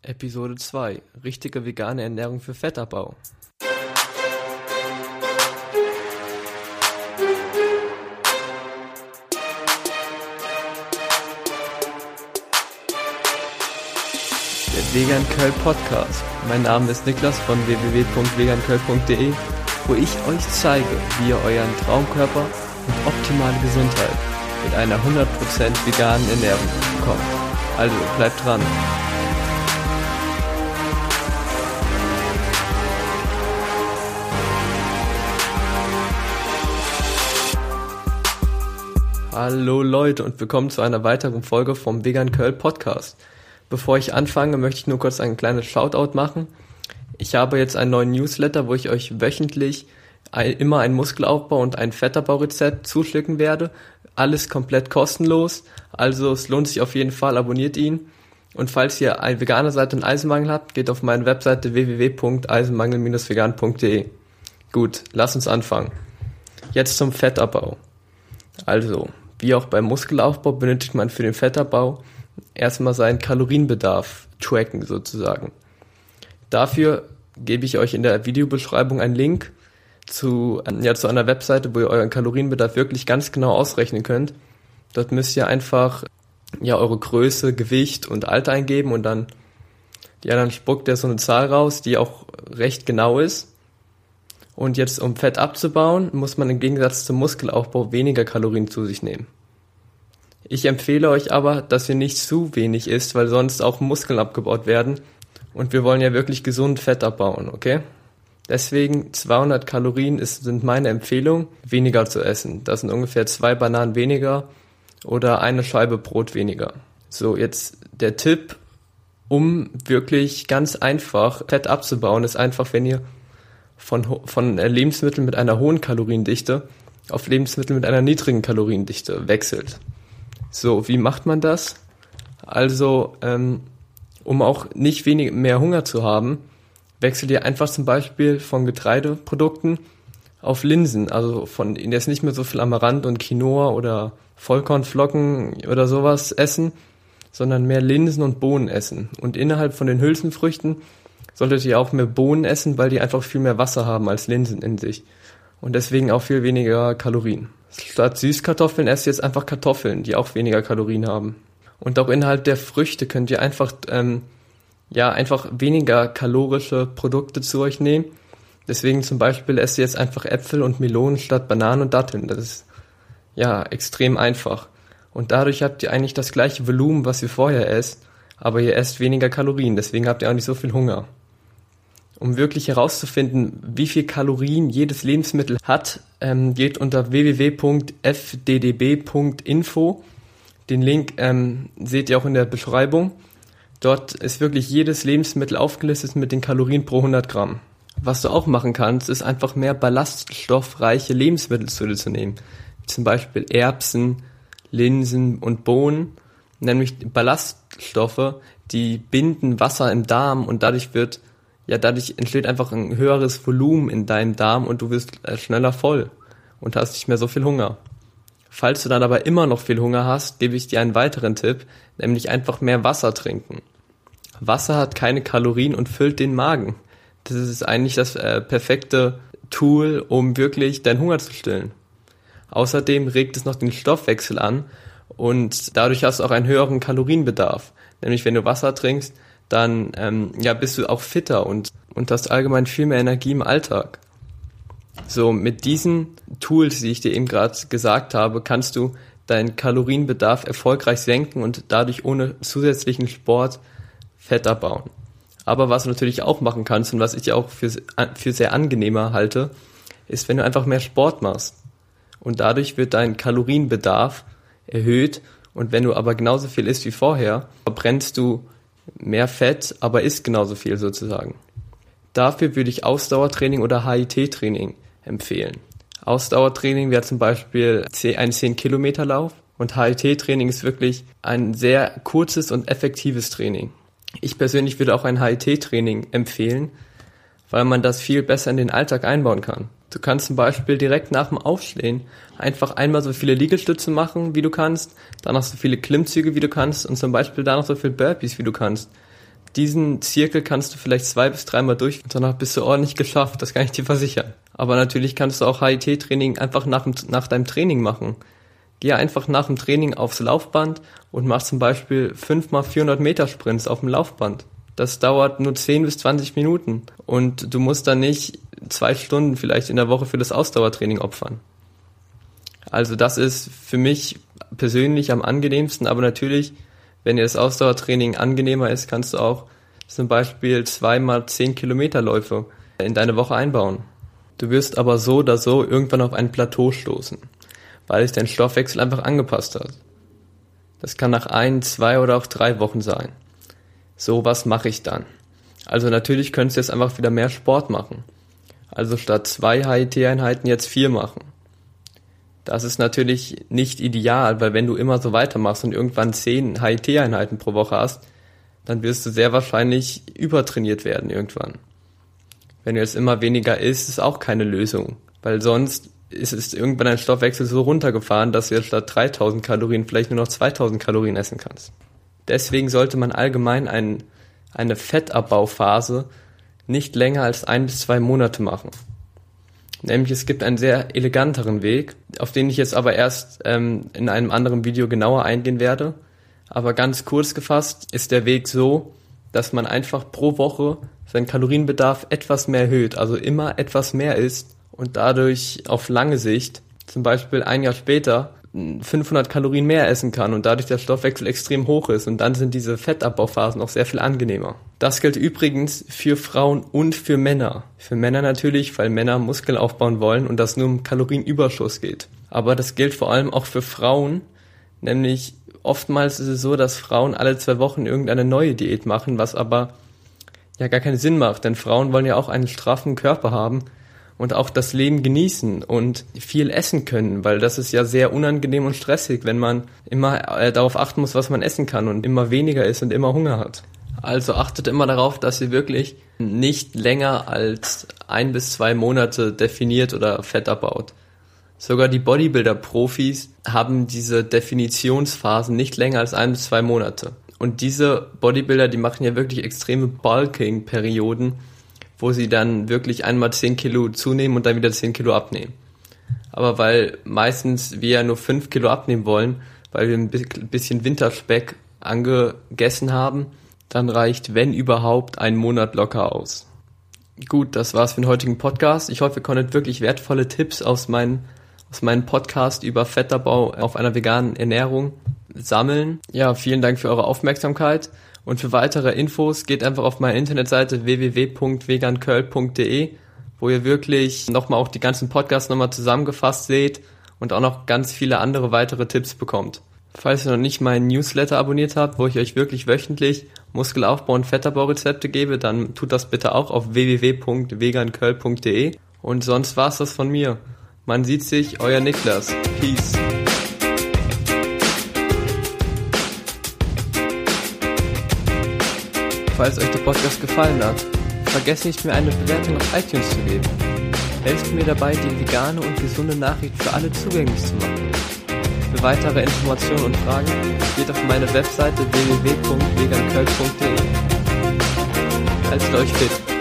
Episode 2: Richtige vegane Ernährung für Fettabbau. Der Vegan Curl Podcast. Mein Name ist Niklas von www.vegancurl.de, wo ich euch zeige, wie ihr euren Traumkörper und optimale Gesundheit mit einer 100% veganen Ernährung bekommt. Also bleibt dran. Hallo Leute und willkommen zu einer weiteren Folge vom Vegan Curl Podcast. Bevor ich anfange, möchte ich nur kurz ein kleines Shoutout machen. Ich habe jetzt einen neuen Newsletter, wo ich euch wöchentlich immer ein Muskelaufbau- und ein Fettabbaurezept zuschicken werde. Alles komplett kostenlos, also es lohnt sich auf jeden Fall, abonniert ihn. Und falls ihr ein Veganer seid und Eisenmangel habt, geht auf meine Webseite www.eisenmangel-vegan.de. Gut, lasst uns anfangen. Jetzt zum Fettabbau. Also, wie auch beim Muskelaufbau benötigt man für den Fettabbau erstmal seinen Kalorienbedarf tracken sozusagen. Dafür gebe ich euch in der Videobeschreibung einen Link zu einer Webseite, wo ihr euren Kalorienbedarf wirklich ganz genau ausrechnen könnt. Dort müsst ihr einfach eure Größe, Gewicht und Alter eingeben und dann spuckt der so eine Zahl raus, die auch recht genau ist. Und jetzt, um Fett abzubauen, muss man im Gegensatz zum Muskelaufbau weniger Kalorien zu sich nehmen. Ich empfehle euch aber, dass ihr nicht zu wenig isst, weil sonst auch Muskeln abgebaut werden. Und wir wollen ja wirklich gesund Fett abbauen, okay? Deswegen 200 Kalorien sind meine Empfehlung, weniger zu essen. Das sind ungefähr 2 Bananen weniger oder eine Scheibe Brot weniger. So, jetzt der Tipp, um wirklich ganz einfach Fett abzubauen, ist einfach, wenn ihr von Lebensmitteln mit einer hohen Kaloriendichte auf Lebensmittel mit einer niedrigen Kaloriendichte wechselt. So, wie macht man das? Also, um auch nicht mehr Hunger zu haben, wechselt ihr einfach zum Beispiel von Getreideprodukten auf Linsen. Also jetzt nicht mehr so viel Amaranth und Quinoa oder Vollkornflocken oder sowas essen, sondern mehr Linsen und Bohnen essen. Und innerhalb von den Hülsenfrüchten solltet ihr auch mehr Bohnen essen, weil die einfach viel mehr Wasser haben als Linsen in sich. Und deswegen auch viel weniger Kalorien. Statt Süßkartoffeln esst ihr jetzt einfach Kartoffeln, die auch weniger Kalorien haben. Und auch innerhalb der Früchte könnt ihr einfach weniger kalorische Produkte zu euch nehmen. Deswegen zum Beispiel esst ihr jetzt einfach Äpfel und Melonen statt Bananen und Datteln. Das ist extrem einfach. Und dadurch habt ihr eigentlich das gleiche Volumen, was ihr vorher esst, aber ihr esst weniger Kalorien. Deswegen habt ihr auch nicht so viel Hunger. Um wirklich herauszufinden, wie viel Kalorien jedes Lebensmittel hat, geht unter www.fddb.info. Den Link seht ihr auch in der Beschreibung. Dort ist wirklich jedes Lebensmittel aufgelistet mit den Kalorien pro 100 Gramm. Was du auch machen kannst, ist einfach mehr ballaststoffreiche Lebensmittel zu dir zu nehmen. Zum Beispiel Erbsen, Linsen und Bohnen. Nämlich Ballaststoffe, die binden Wasser im Darm und dadurch entsteht einfach ein höheres Volumen in deinem Darm und du wirst schneller voll und hast nicht mehr so viel Hunger. Falls du dann aber immer noch viel Hunger hast, gebe ich dir einen weiteren Tipp, nämlich einfach mehr Wasser trinken. Wasser hat keine Kalorien und füllt den Magen. Das ist eigentlich das perfekte Tool, um wirklich deinen Hunger zu stillen. Außerdem regt es noch den Stoffwechsel an und dadurch hast du auch einen höheren Kalorienbedarf. Nämlich wenn du Wasser trinkst, dann bist du auch fitter und hast allgemein viel mehr Energie im Alltag. So, mit diesen Tools, die ich dir eben gerade gesagt habe, kannst du deinen Kalorienbedarf erfolgreich senken und dadurch ohne zusätzlichen Sport Fett abbauen. Aber was du natürlich auch machen kannst und was ich auch für sehr angenehmer halte, ist, wenn du einfach mehr Sport machst. Und dadurch wird dein Kalorienbedarf erhöht und wenn du aber genauso viel isst wie vorher, verbrennst du mehr Fett, aber isst genauso viel sozusagen. Dafür würde ich Ausdauertraining oder HIIT-Training empfehlen. Ausdauertraining wäre zum Beispiel ein 10-Kilometer-Lauf und HIIT-Training ist wirklich ein sehr kurzes und effektives Training. Ich persönlich würde auch ein HIIT-Training empfehlen, weil man das viel besser in den Alltag einbauen kann. Du kannst zum Beispiel direkt nach dem Aufstehen einfach einmal so viele Liegestütze machen, wie du kannst, danach so viele Klimmzüge, wie du kannst und zum Beispiel danach so viele Burpees, wie du kannst. Diesen Zirkel kannst du vielleicht 2 bis 3 Mal durch und danach bist du ordentlich geschafft, das kann ich dir versichern. Aber natürlich kannst du auch HIIT-Training einfach nach deinem Training machen. Geh einfach nach dem Training aufs Laufband und mach zum Beispiel 5 mal 400 Meter Sprints auf dem Laufband. Das dauert nur 10 bis 20 Minuten und du musst dann nicht 2 Stunden vielleicht in der Woche für das Ausdauertraining opfern. Also das ist für mich persönlich am angenehmsten, aber natürlich, wenn dir das Ausdauertraining angenehmer ist, kannst du auch zum Beispiel 2 mal 10 Kilometer Läufe in deine Woche einbauen. Du wirst aber so oder so irgendwann auf ein Plateau stoßen, weil sich dein Stoffwechsel einfach angepasst hat. Das kann nach 1, 2 oder auch 3 Wochen sein. So, was mache ich dann? Also natürlich könntest du jetzt einfach wieder mehr Sport machen. Also statt 2 HIIT-Einheiten jetzt 4 machen. Das ist natürlich nicht ideal, weil wenn du immer so weitermachst und irgendwann 10 HIIT-Einheiten pro Woche hast, dann wirst du sehr wahrscheinlich übertrainiert werden irgendwann. Wenn du jetzt immer weniger isst, ist auch keine Lösung, weil sonst ist irgendwann dein Stoffwechsel so runtergefahren, dass du jetzt statt 3000 Kalorien vielleicht nur noch 2000 Kalorien essen kannst. Deswegen sollte man allgemein eine Fettabbauphase nicht länger als 1 bis 2 Monate machen. Nämlich es gibt einen sehr eleganteren Weg, auf den ich jetzt aber erst in einem anderen Video genauer eingehen werde. Aber ganz kurz gefasst ist der Weg so, dass man einfach pro Woche seinen Kalorienbedarf etwas mehr erhöht, also immer etwas mehr isst und dadurch auf lange Sicht, zum Beispiel ein Jahr später, 500 Kalorien mehr essen kann und dadurch der Stoffwechsel extrem hoch ist und dann sind diese Fettabbauphasen auch sehr viel angenehmer. Das gilt übrigens für Frauen und für Männer. Für Männer natürlich, weil Männer Muskeln aufbauen wollen und das nur um Kalorienüberschuss geht. Aber das gilt vor allem auch für Frauen, nämlich oftmals ist es so, dass Frauen alle 2 Wochen irgendeine neue Diät machen, was aber ja gar keinen Sinn macht, denn Frauen wollen ja auch einen straffen Körper haben und auch das Leben genießen und viel essen können, weil das ist ja sehr unangenehm und stressig, wenn man immer darauf achten muss, was man essen kann und immer weniger isst und immer Hunger hat. Also achtet immer darauf, dass ihr wirklich nicht länger als 1 bis 2 Monate definiert oder Fett abbaut. Sogar die Bodybuilder-Profis haben diese Definitionsphasen nicht länger als 1 bis 2 Monate. Und diese Bodybuilder, die machen ja wirklich extreme Bulking-Perioden, wo sie dann wirklich einmal 10 Kilo zunehmen und dann wieder 10 Kilo abnehmen. Aber weil meistens wir ja nur 5 Kilo abnehmen wollen, weil wir ein bisschen Winterspeck angegessen haben, dann reicht, wenn überhaupt, 1 Monat locker aus. Gut, das war's für den heutigen Podcast. Ich hoffe, ihr konntet wirklich wertvolle Tipps aus meinem Podcast über Fettabbau auf einer veganen Ernährung sammeln. Ja, vielen Dank für eure Aufmerksamkeit. Und für weitere Infos geht einfach auf meine Internetseite www.veganköln.de, wo ihr wirklich nochmal auch die ganzen Podcasts nochmal zusammengefasst seht und auch noch ganz viele andere weitere Tipps bekommt. Falls ihr noch nicht meinen Newsletter abonniert habt, wo ich euch wirklich wöchentlich Muskelaufbau- und Fettabbau-Rezepte gebe, dann tut das bitte auch auf www.veganköln.de. Und sonst war's das von mir. Man sieht sich, euer Niklas. Peace. Falls euch der Podcast gefallen hat, vergesst nicht, mir eine Bewertung auf iTunes zu geben. Helft mir dabei, die vegane und gesunde Nachricht für alle zugänglich zu machen. Für weitere Informationen und Fragen geht auf meine Webseite www.veganköln.de. Haltet euch fit!